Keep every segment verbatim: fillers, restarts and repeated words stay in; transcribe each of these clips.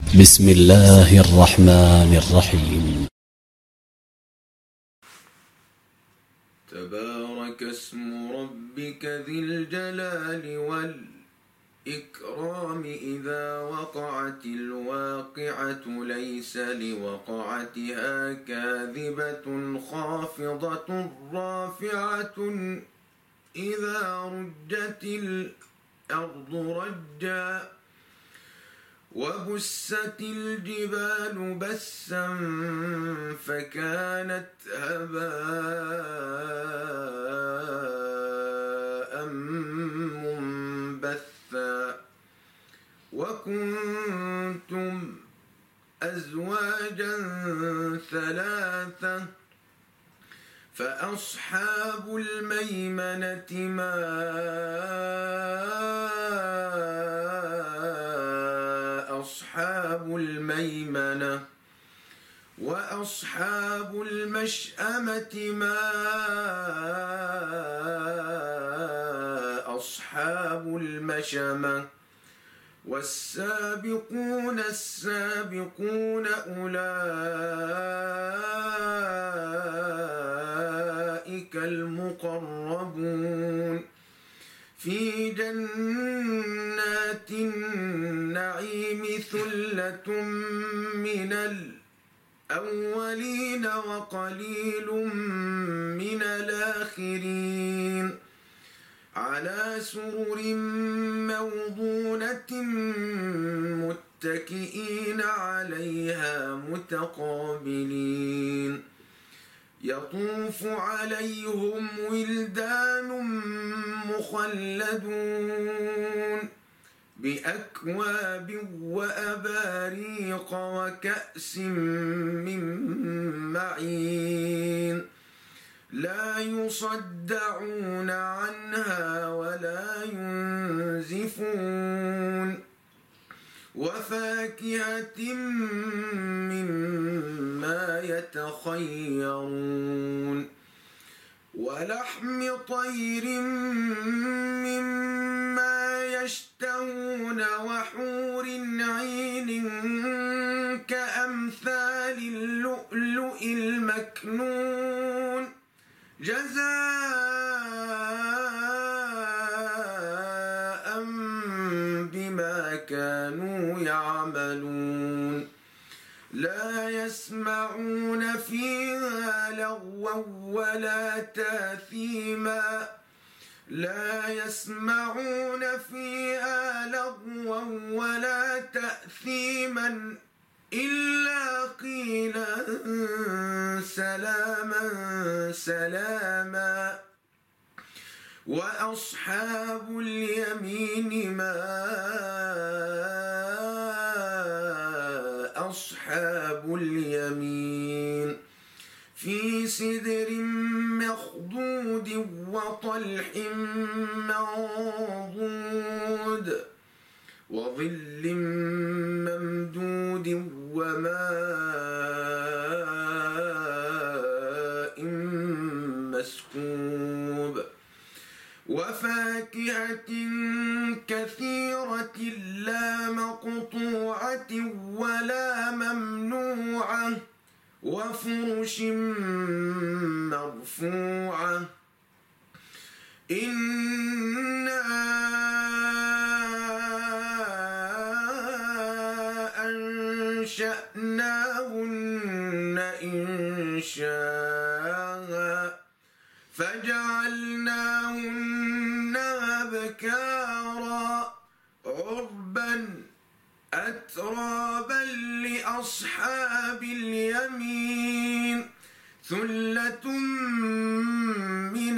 بسم الله الرحمن الرحيم. تبارك اسم ربك ذي الجلال والإكرام. إذا وقعت الواقعة ليس لوقعتها كاذبة خافضة رافعة. إذا رجت الأرض رجا وبست الجبال بسا فكانت هباء منبثا. وكنتم أزواجا ثلاثة فأصحاب الميمنة ما أصحاب الميمنة وأصحاب المشأمة ما أصحاب المشأمة. والسابقون السابقون أولئك المقربون في جنات النعيم. ثلة من الأولين وقليل من الآخرين على سرر موضونة متكئين عليها متقابلين. يطوف عليهم ولدان مخلدون بأكواب وأباريق وكأس من معين لا يصدعون عنها ولا ينزفون. وفاكهة مما يتخيرون ولحم طير مما يشتهون وحور عين كأمثال اللؤلؤ المكنون جزاء بما كانوا يعملون. لا يسمعون فيها لغوا ولا تأثيما لا يسمعون فيها لغوا ولا تأثيما إلا قيلا سلاما سلاما. وأصحاب اليمين ما أصحاب اليمين في سدر مخضود وطلح منضود وظل ممدود وماء مسكوب وفاكهة كثيرة لا مقطوعة ولا ممنوعة وفرش مرفوعة. إنا أنشأناهن إنشاء فجعلناهن أبكارا عربا أترابا لأصحاب اليمين. ثلة من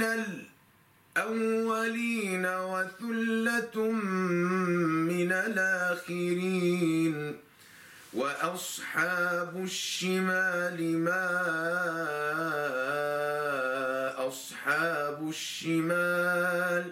الأولين وثلة من الآخرين. وأصحاب الشمال ما أصحاب الشمال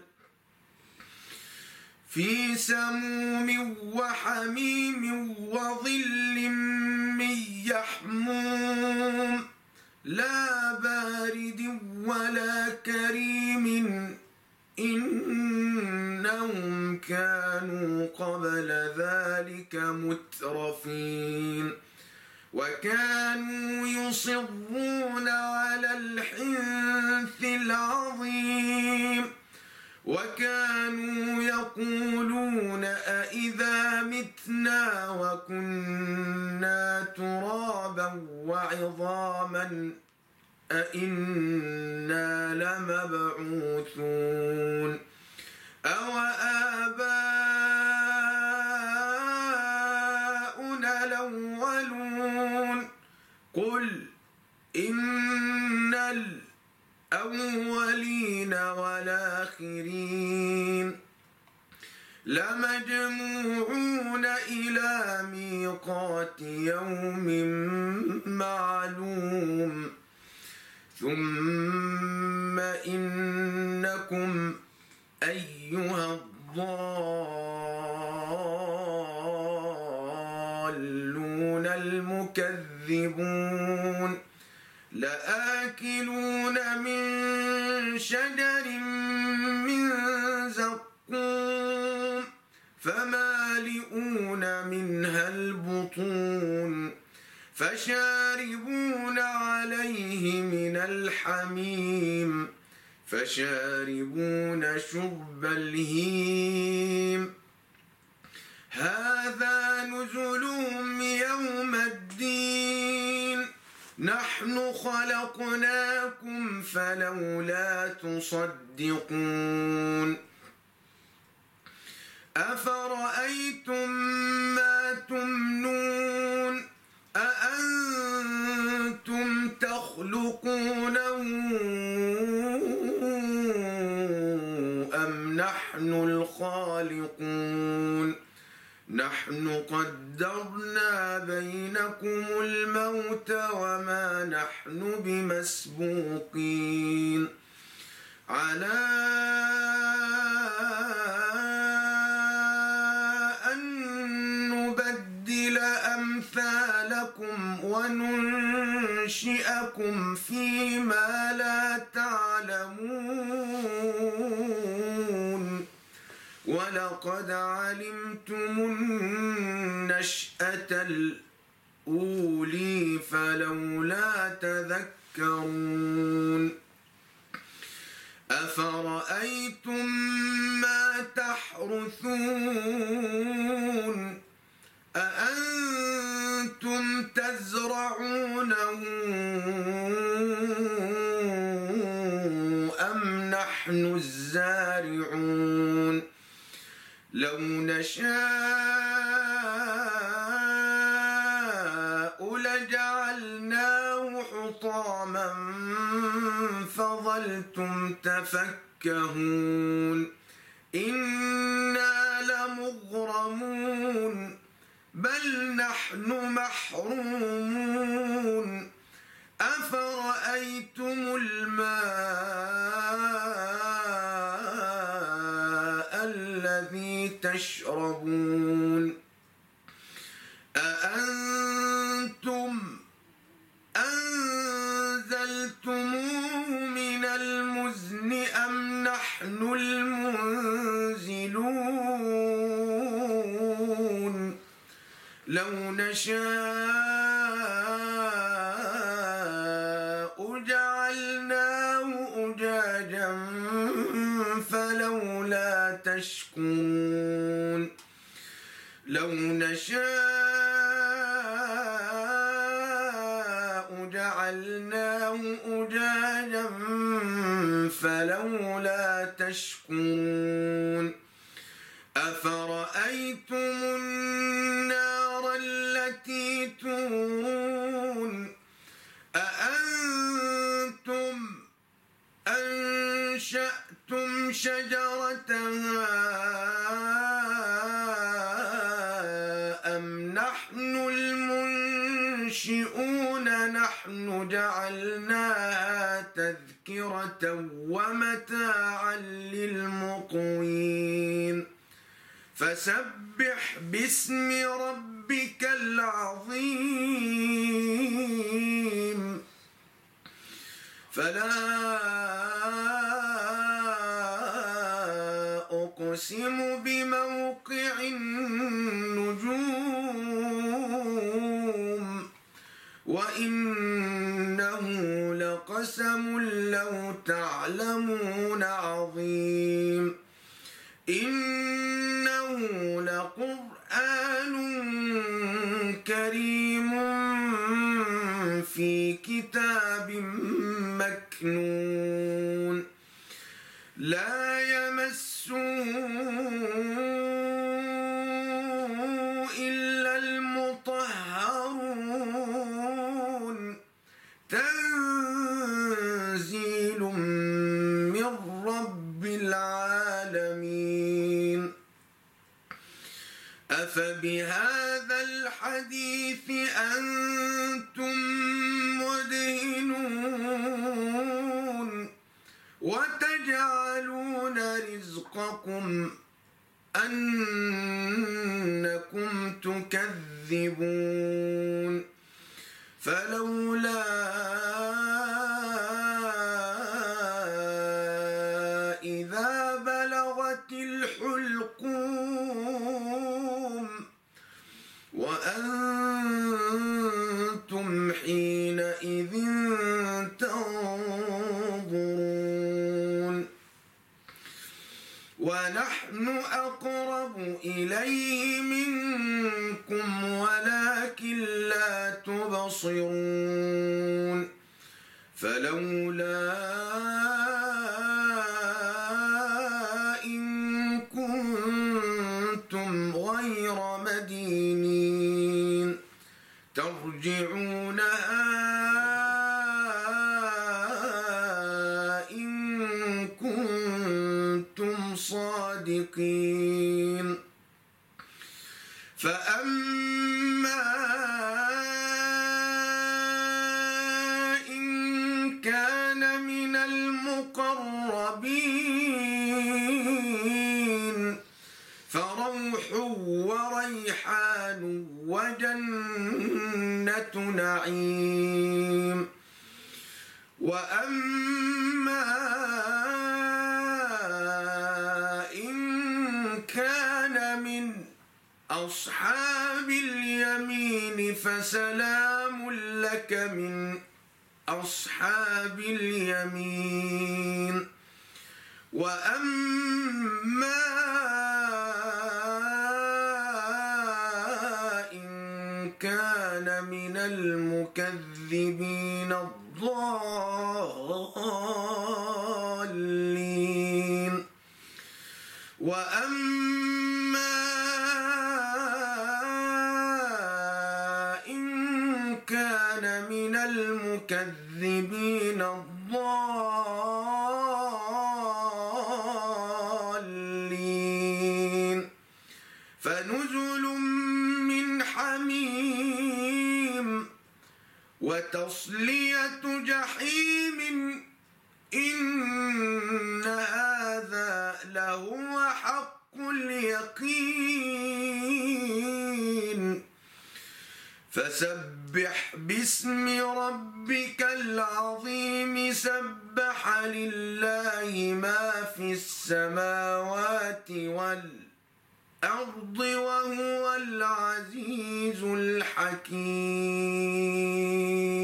في سموم وحميم وظل من يحموم لا بارد ولا كريم. إنهم كانوا قبل ذلك أولئك مترفين وكانوا يصرون على الحنث العظيم وكانوا يقولون أإذا متنا وكنا ترابا وعظاما أإنا لمبعوثون أو آباؤنا الأولون قل إن الأولين والآخرين لمجموعون إلى ميقات يوم معلوم ثم إنكم أيها الضالون المكذبون لآكلون من شجر من زقوم فمالئون منها البطون فشاربون عليه من الحميم فشاربون شرب الهيم هذا نزلهم يوم الدين نحن خلقناكم فلولا تصدقون أفرأيتم ما تمنون أأنتم تخلقونه أم نحن الخالقون نحن قدرنا بينكم الموت وما نحن بمسبوقين على أن نبدل أمثالكم وننشئكم فيما لا تعلمون ولقد علمتم النشأة الأولى فلولا تذكرون أفرأيتم ما تحرثون أأنتم تزرعونه أم نحن الزارعون لو نشاء لجعلناه حطاما فظلتم تفكهون إنا لمغرمون بل نحن محرومون أفرأيتم الماء الذي تشربون أأنتم أنزلتموه من المزن أم نحن المنزلون لو نشاء جعلناه أجاجا فلولا تشكرون لو نشاء جعلناه أجاجا فلولا تشكرون أفرأيتم النار التي تورون أأنتم أنشأتم شجرتها أم نحن المنشئون نحن جعلناها تذكرة ومتاعا للمقوين فسبح باسم ربك العظيم فلا أقسم بموقع النجوم وإنه لقسم لو تعلمون عظيم إنه لقرآن كريم في كتاب مكنون لا يمسه إلا المطهرون تنزيل من رب العالمين أفبهذا الحديث أنتم مدهنون وتجعلون رزقكم أنكم تكذبون فلولا إذا بلغت الحلقوم وأنتم حينئذ تنظرون ونحن أقرب إليه منكم ولكن لا تبصرون فلولا إن كنتم غير مدينين ترجعونها إن كنتم صادقين فأما إن كان من المقربين فروح وريحان وجنة نعيم وأما إن كان من أصحاب اليمين فسلام لك من أصحاب اليمين وأما إن كان من المكذبين الضالين وأما إن كان من المكذبين الضالين فنزل من حميم وتصلية جحيم إن هذا لهو حق اليقين فسبح باسم ربك العظيم سبح لله ما في السماوات والأرض وهو العزيز الحكيم.